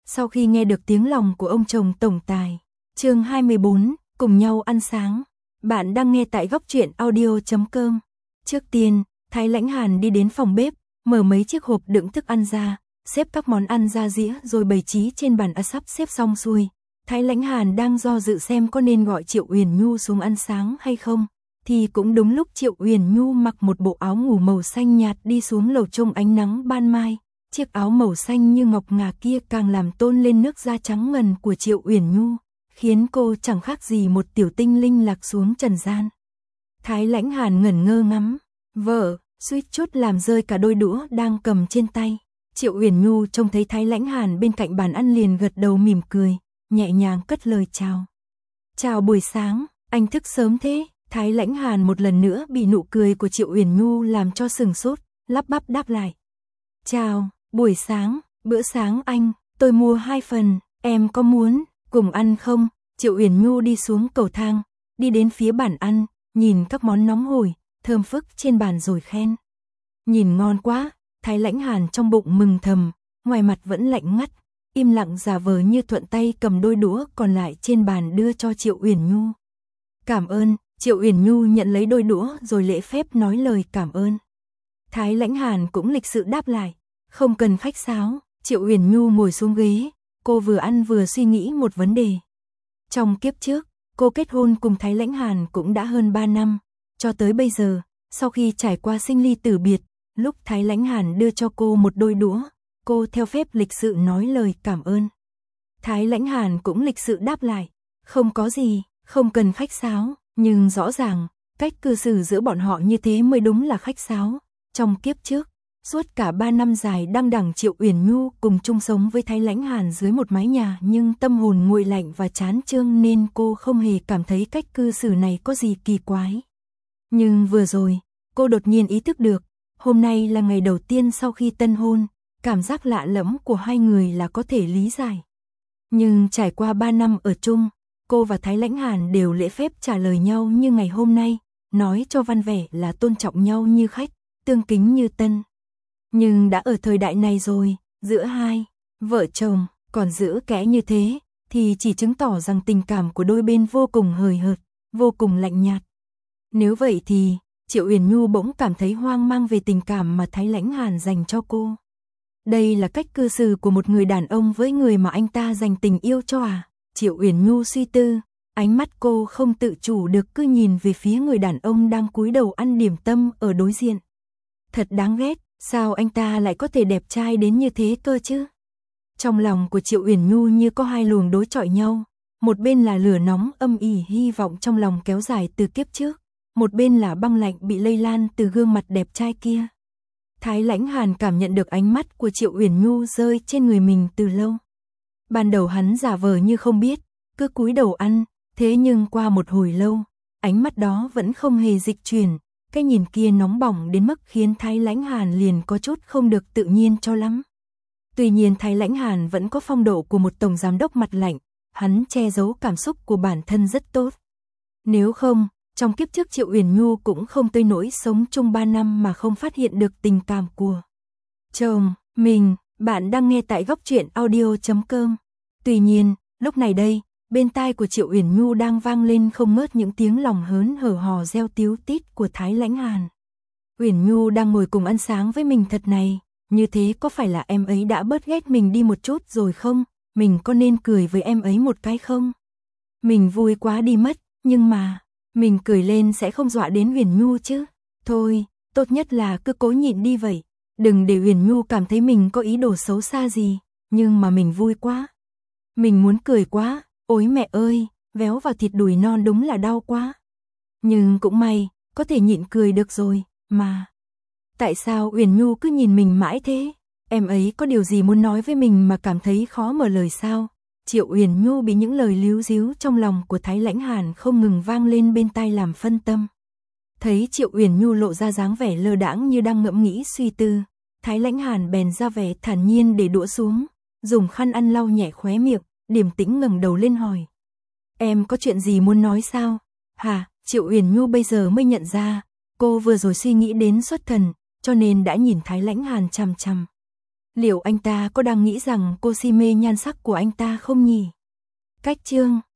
Sau khi nghe được tiếng lòng của ông chồng tổng tài. Chương 24, cùng nhau ăn sáng. Bạn đang nghe tại góc truyện audio.com. Trước tiên, Thái Lãnh Hàn đi đến phòng bếp, mở mấy chiếc hộp đựng thức ăn ra, xếp các món ăn ra dĩa rồi bày trí trên bàn sắp xếp xong xuôi. Thái Lãnh Hàn đang do dự xem có nên gọi Triệu Uyển Nhu xuống ăn sáng hay không, thì cũng đúng lúc Triệu Uyển Nhu mặc một bộ áo ngủ màu xanh nhạt đi xuống lầu trong ánh nắng ban mai. Chiếc áo màu xanh như ngọc ngà kia càng làm tôn lên nước da trắng ngần của Triệu Uyển Nhu, khiến cô chẳng khác gì một tiểu tinh linh lạc xuống trần gian. Thái Lãnh Hàn ngẩn ngơ ngắm vợ, suýt chút làm rơi cả đôi đũa đang cầm trên tay. Triệu Uyển Nhu trông thấy Thái Lãnh Hàn bên cạnh bàn ăn liền gật đầu mỉm cười, nhẹ nhàng cất lời chào. Chào buổi sáng, anh thức sớm thế? Thái Lãnh Hàn một lần nữa bị nụ cười của Triệu Uyển Nhu làm cho sừng sốt, lắp bắp đáp lại. Chào, buổi sáng, bữa sáng anh, tôi mua 2 phần, em có muốn cùng ăn không? Triệu Uyển Nhu đi xuống cầu thang, đi đến phía bàn ăn, nhìn các món nóng hổi, thơm phức trên bàn rồi khen. Nhìn ngon quá, Thái Lãnh Hàn trong bụng mừng thầm, ngoài mặt vẫn lạnh ngắt, im lặng giả vờ như thuận tay cầm đôi đũa còn lại trên bàn đưa cho Triệu Uyển Nhu. Cảm ơn, Triệu Uyển Nhu nhận lấy đôi đũa rồi lễ phép nói lời cảm ơn. Thái Lãnh Hàn cũng lịch sự đáp lại, không cần khách sáo. Triệu Uyển Nhu ngồi xuống ghế, cô vừa ăn vừa suy nghĩ một vấn đề. Trong kiếp trước, cô kết hôn cùng Thái Lãnh Hàn cũng đã hơn 3 năm, cho tới bây giờ, sau khi trải qua sinh ly tử biệt, lúc Thái Lãnh Hàn đưa cho cô một đôi đũa, cô theo phép lịch sự nói lời cảm ơn. Thái Lãnh Hàn cũng lịch sự đáp lại, không có gì, không cần khách sáo, nhưng rõ ràng, cách cư xử giữa bọn họ như thế mới đúng là khách sáo. Trong kiếp trước, suốt cả 3 năm dài đăng đẳng Triệu Uyển Nhu cùng chung sống với Thái Lãnh Hàn dưới một mái nhà, nhưng tâm hồn nguội lạnh và chán chường nên cô không hề cảm thấy cách cư xử này có gì kỳ quái. Nhưng vừa rồi, cô đột nhiên ý thức được, hôm nay là ngày đầu tiên sau khi tân hôn, cảm giác lạ lẫm của hai người là có thể lý giải. Nhưng trải qua 3 năm ở chung, cô và Thái Lãnh Hàn đều lễ phép trả lời nhau như ngày hôm nay, nói cho văn vẻ là tôn trọng nhau như khách, tương kính như tân. Nhưng đã ở thời đại này rồi, giữa hai vợ chồng còn giữ kẽ như thế, thì chỉ chứng tỏ rằng tình cảm của đôi bên vô cùng hời hợt, vô cùng lạnh nhạt. Nếu vậy thì, Triệu Uyển Nhu bỗng cảm thấy hoang mang về tình cảm mà Thái Lãnh Hàn dành cho cô. Đây là cách cư xử của một người đàn ông với người mà anh ta dành tình yêu cho à? Triệu Uyển Nhu suy tư, ánh mắt cô không tự chủ được cứ nhìn về phía người đàn ông đang cúi đầu ăn điểm tâm ở đối diện. Thật đáng ghét, sao anh ta lại có thể đẹp trai đến như thế cơ chứ? Trong lòng của Triệu Uyển Nhu như có hai luồng đối chọi nhau, một bên là lửa nóng âm ỉ hy vọng trong lòng kéo dài từ kiếp trước, một bên là băng lạnh bị lây lan từ gương mặt đẹp trai kia. Thái Lãnh Hàn cảm nhận được ánh mắt của Triệu Uyển Nhu rơi trên người mình từ lâu. Ban đầu hắn giả vờ như không biết, cứ cúi đầu ăn, thế nhưng qua một hồi lâu, ánh mắt đó vẫn không hề dịch chuyển, cái nhìn kia nóng bỏng đến mức khiến Thái Lãnh Hàn liền có chút không được tự nhiên cho lắm. Tuy nhiên Thái Lãnh Hàn vẫn có phong độ của một tổng giám đốc mặt lạnh, hắn che giấu cảm xúc của bản thân rất tốt. Nếu không, trong kiếp trước Triệu Uyển Nhu cũng không tới nỗi sống chung 3 năm mà không phát hiện được tình cảm của chồng mình. Bạn đang nghe tại góc truyện audio.com. Tuy nhiên, lúc này đây, bên tai của Triệu Uyển Nhu đang vang lên không ngớt những tiếng lòng hớn hở hò reo tíu tít của Thái Lãnh Hàn. Uyển Nhu đang ngồi cùng ăn sáng với mình thật này, như thế có phải là em ấy đã bớt ghét mình đi một chút rồi không? Mình có nên cười với em ấy một cái không? Mình vui quá đi mất, nhưng mà, mình cười lên sẽ không dọa đến Uyển Nhu chứ? Thôi, tốt nhất là cứ cố nhịn đi vậy, đừng để Uyển Nhu cảm thấy mình có ý đồ xấu xa gì, nhưng mà mình vui quá. Mình muốn cười quá, ôi mẹ ơi, véo vào thịt đùi non đúng là đau quá. Nhưng cũng may, có thể nhịn cười được rồi, mà. Tại sao Uyển Nhu cứ nhìn mình mãi thế? Em ấy có điều gì muốn nói với mình mà cảm thấy khó mở lời sao? Triệu Uyển Nhu bị những lời líu díu trong lòng của Thái Lãnh Hàn không ngừng vang lên bên tai làm phân tâm. Thấy Triệu Uyển Nhu lộ ra dáng vẻ lơ đãng như đang ngẫm nghĩ suy tư, Thái Lãnh Hàn bèn ra vẻ thản nhiên để đũa xuống, dùng khăn ăn lau nhẹ khóe miệng, điềm tĩnh ngẩng đầu lên hỏi. Em có chuyện gì muốn nói sao? Hả? Triệu Uyển Nhu bây giờ mới nhận ra, cô vừa rồi suy nghĩ đến xuất thần, cho nên đã nhìn Thái Lãnh Hàn chằm chằm. Liệu anh ta có đang nghĩ rằng cô si mê nhan sắc của anh ta không nhỉ? Cách chương